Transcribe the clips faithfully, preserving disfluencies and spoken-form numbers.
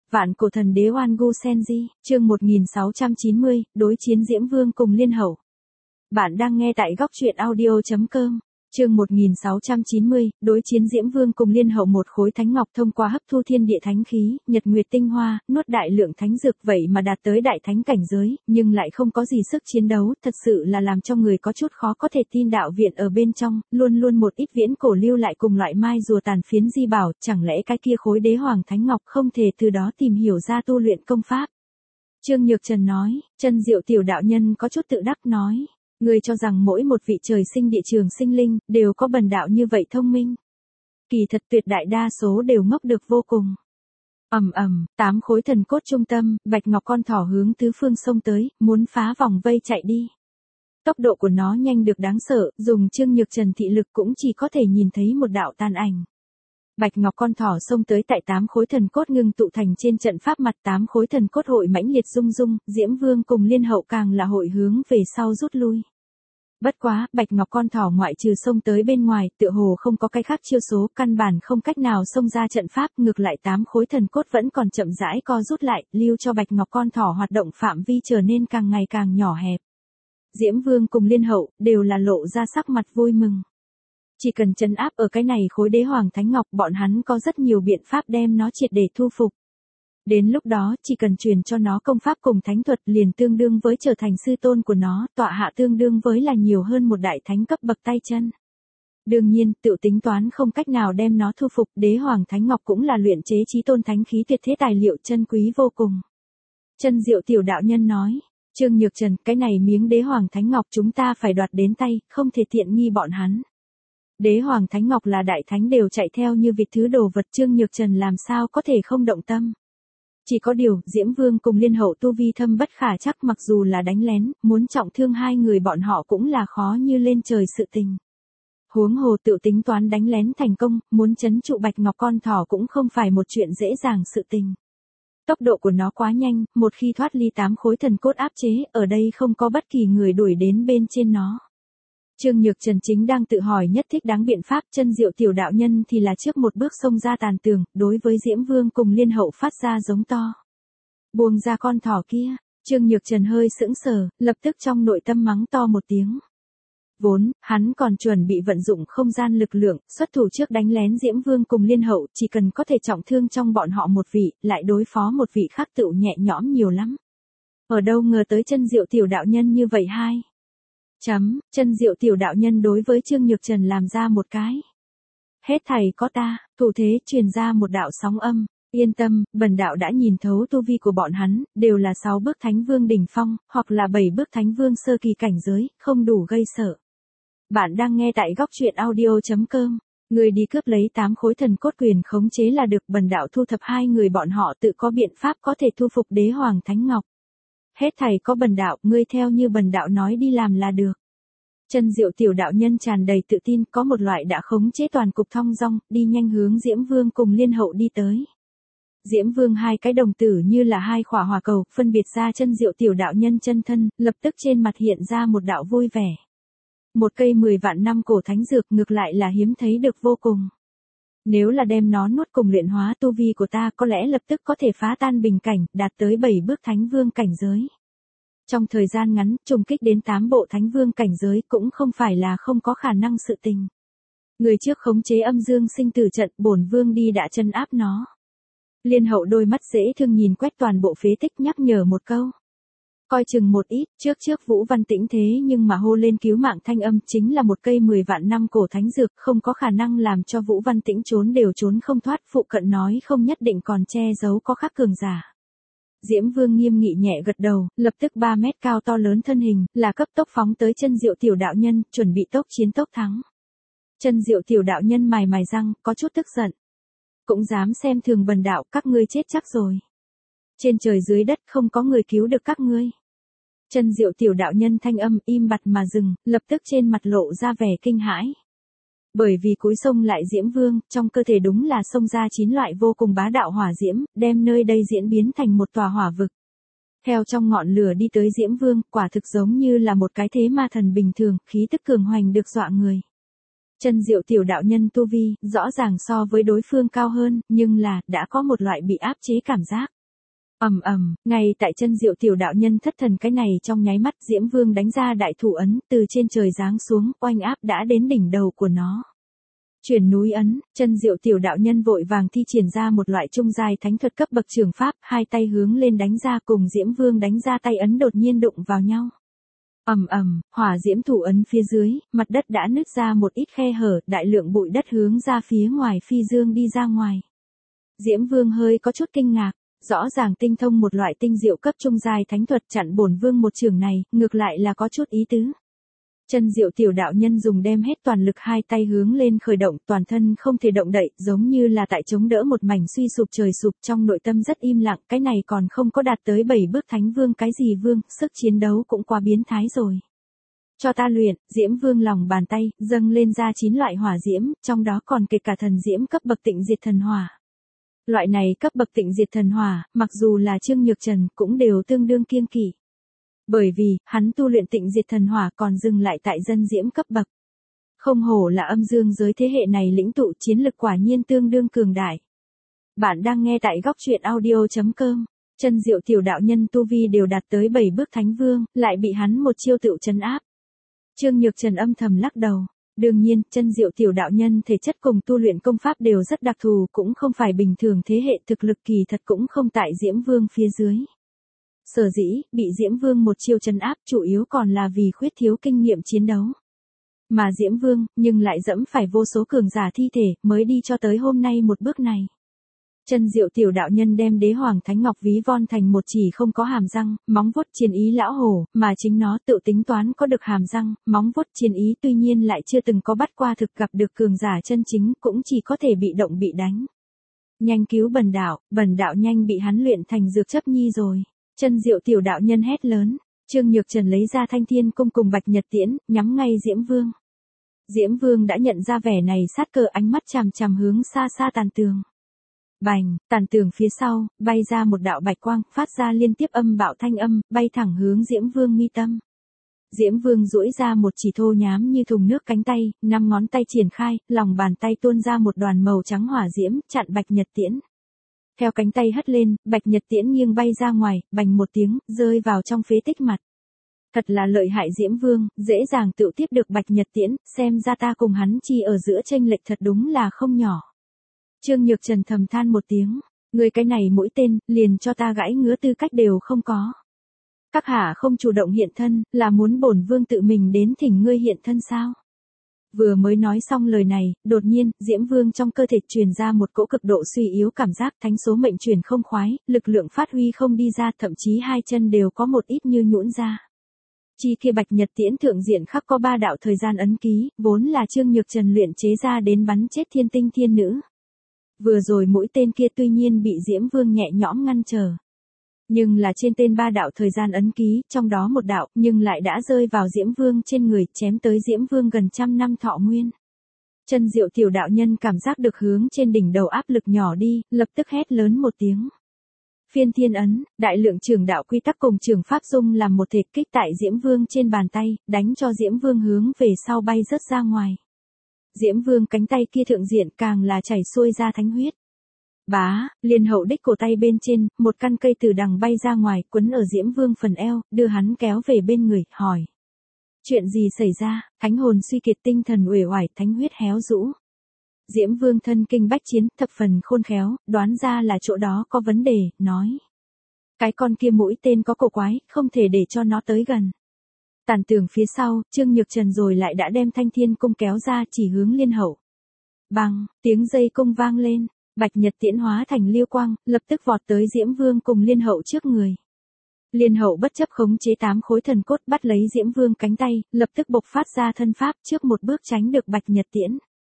Vạn cổ thần đế Oan Gu Senji, chương một nghìn sáu trăm chín mươi, đối chiến Diễm Vương cùng Liên Hậu. Bạn đang nghe tại góc truyện audio chấm com. Chương một nghìn sáu trăm chín mươi, đối chiến Diễm Vương cùng Liên Hậu. Một khối thánh ngọc thông qua hấp thu thiên địa thánh khí, nhật nguyệt tinh hoa, nuốt đại lượng thánh dược vậy mà đạt tới đại thánh cảnh giới, nhưng lại không có gì sức chiến đấu, thật sự là làm cho người có chút khó có thể tin. Đạo viện ở bên trong, luôn luôn một ít viễn cổ lưu lại cùng loại mai rùa tàn phiến di bảo, chẳng lẽ cái kia khối đế hoàng thánh ngọc không thể từ đó tìm hiểu ra tu luyện công pháp? Trương Nhược Trần nói. Chân Diệu tiểu đạo nhân có chút tự đắc nói. Ngươi cho rằng mỗi một vị trời sinh địa trường sinh linh, đều có bần đạo như vậy thông minh. Kỳ thật tuyệt đại đa số đều ngốc được vô cùng. Ầm ầm, tám khối thần cốt trung tâm, bạch ngọc con thỏ hướng tứ phương xông tới, muốn phá vòng vây chạy đi. Tốc độ của nó nhanh được đáng sợ, dùng Trương Nhược Trần thị lực cũng chỉ có thể nhìn thấy một đạo tàn ảnh. Bạch ngọc con thỏ xông tới tại tám khối thần cốt ngưng tụ thành trên trận pháp mặt, tám khối thần cốt hội mãnh liệt rung rung, Diễm Vương cùng Liên Hậu càng là hội hướng về sau rút lui. Bất quá, bạch ngọc con thỏ ngoại trừ xông tới bên ngoài, tựa hồ không có cái khác chiêu số, căn bản không cách nào xông ra trận pháp, ngược lại tám khối thần cốt vẫn còn chậm rãi co rút lại, lưu cho bạch ngọc con thỏ hoạt động phạm vi trở nên càng ngày càng nhỏ hẹp. Diễm Vương cùng Liên Hậu đều là lộ ra sắc mặt vui mừng. Chỉ cần trấn áp ở cái này khối đế hoàng thánh ngọc, bọn hắn có rất nhiều biện pháp đem nó triệt để thu phục. Đến lúc đó, chỉ cần truyền cho nó công pháp cùng thánh thuật, liền tương đương với trở thành sư tôn của nó, tọa hạ tương đương với là nhiều hơn một đại thánh cấp bậc tay chân. Đương nhiên, tự tính toán không cách nào đem nó thu phục, đế hoàng thánh ngọc cũng là luyện chế chí tôn thánh khí tuyệt thế tài liệu chân quý vô cùng. Chân Diệu tiểu đạo nhân nói. Trương Nhược Trần, cái này miếng đế hoàng thánh ngọc chúng ta phải đoạt đến tay, không thể tiện nghi bọn hắn. Đế hoàng thánh ngọc là đại thánh đều chạy theo như vịt thứ đồ vật, Trương Nhược Trần làm sao có thể không động tâm. Chỉ có điều, Diễm Vương cùng Liên Hậu tu vi thâm bất khả chắc, mặc dù là đánh lén, muốn trọng thương hai người bọn họ cũng là khó như lên trời sự tình. Huống hồ tự tính toán đánh lén thành công, muốn trấn trụ bạch ngọc con thỏ cũng không phải một chuyện dễ dàng sự tình. Tốc độ của nó quá nhanh, một khi thoát ly tám khối thần cốt áp chế, ở đây không có bất kỳ người đuổi đến bên trên nó. Trương Nhược Trần chính đang tự hỏi nhất thích đáng biện pháp, Chân Diệu tiểu đạo nhân thì là trước một bước xông ra tàn tường, đối với Diễm Vương cùng Liên Hậu phát ra giống to. Buông ra con thỏ kia. Trương Nhược Trần hơi sững sờ, lập tức trong nội tâm mắng to một tiếng. Vốn, hắn còn chuẩn bị vận dụng không gian lực lượng, xuất thủ trước đánh lén Diễm Vương cùng Liên Hậu, chỉ cần có thể trọng thương trong bọn họ một vị, lại đối phó một vị khác tựu nhẹ nhõm nhiều lắm. Ở đâu ngờ tới Chân Diệu tiểu đạo nhân như vậy hai. Chấm, Chân Diệu tiểu đạo nhân đối với Trương Nhược Trần làm ra một cái. Hết thầy có ta, thủ thế truyền ra một đạo sóng âm. Yên tâm, bần đạo đã nhìn thấu tu vi của bọn hắn, đều là sáu bước thánh vương đỉnh phong, hoặc là bảy bước thánh vương sơ kỳ cảnh giới, không đủ gây sợ. Bạn đang nghe tại góc truyện audio chấm com. Người đi cướp lấy tám khối thần cốt quyền khống chế là được, bần đạo thu thập hai người bọn họ tự có biện pháp có thể thu phục đế hoàng thánh ngọc. Hết thầy có bần đạo, ngươi theo như bần đạo nói đi làm là được. Chân Diệu tiểu đạo nhân tràn đầy tự tin, có một loại đã khống chế toàn cục thong dong, đi nhanh hướng Diễm Vương cùng Liên Hậu đi tới. Diễm Vương hai cái đồng tử như là hai khỏa hỏa cầu, phân biệt ra Chân Diệu tiểu đạo nhân chân thân, lập tức trên mặt hiện ra một đạo vui vẻ. Một cây mười vạn năm cổ thánh dược ngược lại là hiếm thấy được vô cùng. Nếu là đem nó nuốt cùng luyện hóa tu vi của ta, có lẽ lập tức có thể phá tan bình cảnh, đạt tới bảy bước thánh vương cảnh giới. Trong thời gian ngắn, trùng kích đến tám bộ thánh vương cảnh giới cũng không phải là không có khả năng sự tình. Người trước khống chế âm dương sinh tử trận, bổn vương đi đã chân áp nó. Liên Hậu đôi mắt dễ thương nhìn quét toàn bộ phế tích, nhắc nhở một câu. Coi chừng một ít, trước trước Vũ Văn Tĩnh thế nhưng mà hô lên cứu mạng thanh âm, chính là một cây mười vạn năm cổ thánh dược, không có khả năng làm cho Vũ Văn Tĩnh trốn đều trốn không thoát, phụ cận nói không nhất định còn che giấu có khác cường giả. Diễm Vương nghiêm nghị nhẹ gật đầu, lập tức ba mét cao to lớn thân hình, là cấp tốc phóng tới Chân Diệu tiểu đạo nhân, chuẩn bị tốc chiến tốc thắng. Chân Diệu tiểu đạo nhân mài mài răng, có chút tức giận. Cũng dám xem thường bần đạo, các ngươi chết chắc rồi. Trên trời dưới đất không có người cứu được các ngươi. Chân Diệu tiểu đạo nhân thanh âm im bặt mà dừng, lập tức trên mặt lộ ra vẻ kinh hãi. Bởi vì cúi xông lại Diễm Vương, trong cơ thể đúng là xông ra chín loại vô cùng bá đạo hỏa diễm, đem nơi đây diễn biến thành một tòa hỏa vực. Theo trong ngọn lửa đi tới Diễm Vương, quả thực giống như là một cái thế ma thần bình thường, khí tức cường hoành được dọa người. Chân Diệu tiểu đạo nhân tu vi, rõ ràng so với đối phương cao hơn, nhưng là, đã có một loại bị áp chế cảm giác. Ầm ầm, ngay tại chân Diệu tiểu đạo nhân thất thần cái này trong nháy mắt, Diễm Vương đánh ra đại thủ ấn, từ trên trời giáng xuống, oanh áp đã đến đỉnh đầu của nó. Chuyển núi ấn, chân Diệu tiểu đạo nhân vội vàng thi triển ra một loại trung giai thánh thuật cấp bậc trường pháp, hai tay hướng lên đánh ra, cùng Diễm Vương đánh ra tay ấn đột nhiên đụng vào nhau. Ầm ầm, hỏa diễm thủ ấn phía dưới, mặt đất đã nứt ra một ít khe hở, đại lượng bụi đất hướng ra phía ngoài phi dương đi ra ngoài. Diễm Vương hơi có chút kinh ngạc, rõ ràng tinh thông một loại tinh diệu cấp trung giai thánh thuật chặn bổn vương một trường này, ngược lại là có chút ý tứ. Chân Diệu tiểu đạo nhân dùng đem hết toàn lực, hai tay hướng lên khởi động, toàn thân không thể động đậy, giống như là tại chống đỡ một mảnh suy sụp trời sụp, trong nội tâm rất im lặng, cái này còn không có đạt tới bảy bước thánh vương cái gì vương, sức chiến đấu cũng quá biến thái rồi. Cho ta luyện, Diễm Vương lòng bàn tay, dâng lên ra chín loại hỏa diễm, trong đó còn kể cả thần diễm cấp bậc tịnh diệt thần hỏa. Loại này cấp bậc tịnh diệt thần hỏa, mặc dù là Trương Nhược Trần cũng đều tương đương kiêng kỵ. Bởi vì, hắn tu luyện tịnh diệt thần hỏa còn dừng lại tại dân diễm cấp bậc. Không hổ là âm dương giới thế hệ này lĩnh tụ, chiến lực quả nhiên tương đương cường đại. Bạn đang nghe tại góc truyện audio chấm com. Chân Diệu tiểu đạo nhân tu vi đều đạt tới bảy bước thánh vương, lại bị hắn một chiêu tựu trấn áp. Trương Nhược Trần âm thầm lắc đầu. Đương nhiên, chân Diệu tiểu đạo nhân thể chất cùng tu luyện công pháp đều rất đặc thù, cũng không phải bình thường thế hệ, thực lực kỳ thật cũng không tại Diễm Vương phía dưới. Sở dĩ, bị Diễm Vương một chiêu trấn áp chủ yếu còn là vì khuyết thiếu kinh nghiệm chiến đấu. Mà Diễm Vương, nhưng lại dẫm phải vô số cường giả thi thể, mới đi cho tới hôm nay một bước này. Chân Diệu tiểu đạo nhân đem đế hoàng thánh ngọc ví von thành một chỉ không có hàm răng, móng vuốt chiến ý lão hổ, mà chính nó tự tính toán có được hàm răng, móng vuốt chiến ý tuy nhiên lại chưa từng có bắt qua thực, gặp được cường giả chân chính, cũng chỉ có thể bị động bị đánh. Nhanh cứu bần đạo, bần đạo nhanh bị hắn luyện thành dược chấp nhi rồi. Chân Diệu tiểu đạo nhân hét lớn, Trương Nhược Trần lấy ra Thanh Thiên cung cùng Bạch Nhật Tiễn, nhắm ngay Diễm Vương. Diễm Vương đã nhận ra vẻ này, sát cơ, ánh mắt chằm chằm hướng xa xa tàn tường. Bành, tàn tường phía sau, bay ra một đạo bạch quang, phát ra liên tiếp âm bạo thanh âm, bay thẳng hướng Diễm Vương mi tâm. Diễm Vương duỗi ra một chỉ thô nhám như thùng nước cánh tay, năm ngón tay triển khai, lòng bàn tay tuôn ra một đoàn màu trắng hỏa diễm, chặn Bạch Nhật Tiễn. Theo cánh tay hất lên, Bạch Nhật Tiễn nghiêng bay ra ngoài, bành một tiếng, rơi vào trong phế tích mặt. Thật là lợi hại Diễm Vương, dễ dàng tự tiếp được Bạch Nhật Tiễn, xem ra ta cùng hắn chi ở giữa chênh lệch thật đúng là không nhỏ. Trương Nhược Trần thầm than một tiếng, người cái này mũi tên, liền cho ta gãy ngứa tư cách đều không có. Các hạ không chủ động hiện thân, là muốn bổn vương tự mình đến thỉnh ngươi hiện thân sao? Vừa mới nói xong lời này, đột nhiên, Diễm Vương trong cơ thể truyền ra một cỗ cực độ suy yếu cảm giác, thánh số mệnh truyền không khoái, lực lượng phát huy không đi ra, thậm chí hai chân đều có một ít như nhũn ra. Chi kia Bạch Nhật Tiễn thượng diện khắc có ba đạo thời gian ấn ký, vốn là Trương Nhược Trần luyện chế ra đến bắn chết thiên tinh thiên nữ. Vừa rồi mũi tên kia tuy nhiên bị Diễm Vương nhẹ nhõm ngăn trở. Nhưng là trên tên ba đạo thời gian ấn ký, trong đó một đạo, nhưng lại đã rơi vào Diễm Vương trên người, chém tới Diễm Vương gần trăm năm thọ nguyên. Chân Diệu tiểu đạo nhân cảm giác được hướng trên đỉnh đầu áp lực nhỏ đi, lập tức hét lớn một tiếng. Phiên thiên ấn, đại lượng trường đạo quy tắc cùng trường pháp dung làm một thể, kích tại Diễm Vương trên bàn tay, đánh cho Diễm Vương hướng về sau bay rớt ra ngoài. Diễm Vương cánh tay kia thượng diện càng là chảy xuôi ra thánh huyết. Bá, liền hậu đích cổ tay bên trên, một căn cây từ đằng bay ra ngoài, quấn ở Diễm Vương phần eo, đưa hắn kéo về bên người, hỏi. Chuyện gì xảy ra, thánh hồn suy kiệt, tinh thần uể oải, thánh huyết héo rũ. Diễm Vương thân kinh bách chiến, thập phần khôn khéo, đoán ra là chỗ đó có vấn đề, nói. Cái con kia mũi tên có cổ quái, không thể để cho nó tới gần. Tàn tường phía sau, Trương Nhược Trần rồi lại đã đem Thanh Thiên cung kéo ra, chỉ hướng Liên Hậu. Bằng, tiếng dây cung vang lên. Bạch Nhật Tiễn hóa thành liêu quang, lập tức vọt tới Diễm Vương cùng Liên Hậu trước người. Liên Hậu bất chấp khống chế tám khối thần cốt, bắt lấy Diễm Vương cánh tay, lập tức bộc phát ra thân pháp, trước một bước tránh được Bạch Nhật Tiễn.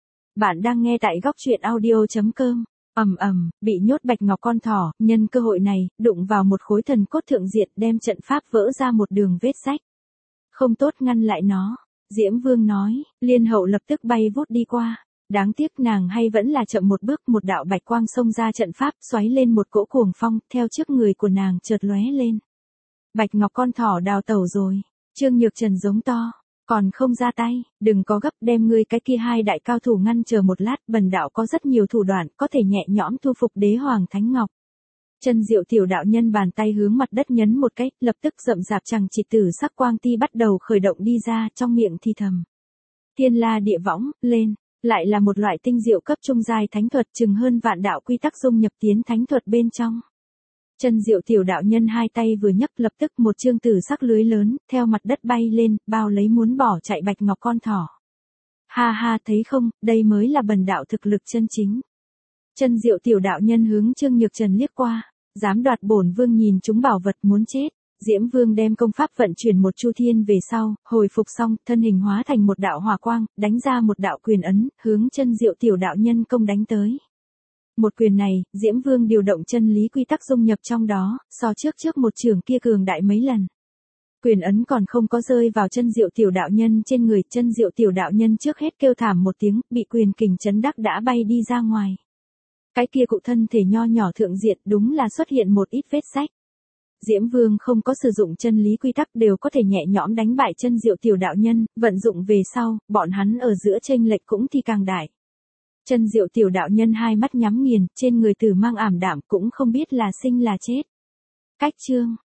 Bạn đang nghe tại góc truyện audio chấm com. Ầm ầm, bị nhốt bạch ngọc con thỏ, nhân cơ hội này, đụng vào một khối thần cốt thượng diện, đem trận pháp vỡ ra một đường vết rách. Không tốt ngăn lại nó, Diễm Vương nói. Liên Hậu lập tức bay vút đi qua. Đáng tiếc nàng hay vẫn là chậm một bước, một đạo bạch quang xông ra trận pháp, xoáy lên một cỗ cuồng phong, theo trước người của nàng chợt lóe lên. Bạch ngọc con thỏ đào tẩu rồi. Trương Nhược Trần giống to, còn không ra tay, đừng có gấp, đem ngươi cái kia hai đại cao thủ ngăn chờ một lát, bần đạo có rất nhiều thủ đoạn, có thể nhẹ nhõm thu phục đế hoàng thánh ngọc. Chân Diệu tiểu đạo nhân bàn tay hướng mặt đất nhấn một cái, lập tức rậm rạp chằng chịt tử sắc quang ti bắt đầu khởi động đi ra, trong miệng thì thầm. Thiên la địa võng, lên, lại là một loại tinh diệu cấp trung giai thánh thuật chừng hơn vạn đạo quy tắc dung nhập tiến thánh thuật bên trong. Chân Diệu tiểu đạo nhân hai tay vừa nhấc lập tức một chương tử sắc lưới lớn, theo mặt đất bay lên, bao lấy muốn bỏ chạy bạch ngọc con thỏ. Ha ha thấy không, đây mới là bần đạo thực lực chân chính. Chân Diệu tiểu đạo nhân hướng Trương Nhược Trần liếc qua, dám đoạt bổn vương nhìn chúng bảo vật muốn chết. Diễm Vương đem công pháp vận chuyển một chu thiên về sau, hồi phục xong, thân hình hóa thành một đạo hỏa quang, đánh ra một đạo quyền ấn, hướng Chân Diệu tiểu đạo nhân công đánh tới. Một quyền này, Diễm Vương điều động chân lý quy tắc dung nhập trong đó, so trước trước một trường kia cường đại mấy lần. Quyền ấn còn không có rơi vào Chân Diệu tiểu đạo nhân trên người, Chân Diệu tiểu đạo nhân trước hết kêu thảm một tiếng, bị quyền kình chấn đắc đã bay đi ra ngoài. Cái kia cụ thân thể nho nhỏ thượng diện đúng là xuất hiện một ít vết rách. Diễm Vương không có sử dụng chân lý quy tắc đều có thể nhẹ nhõm đánh bại Chân Diệu tiểu đạo nhân, vận dụng về sau, bọn hắn ở giữa chênh lệch cũng thì càng đại. Chân Diệu tiểu đạo nhân hai mắt nhắm nghiền, trên người tử mang ảm đạm cũng không biết là sinh là chết. Cách chương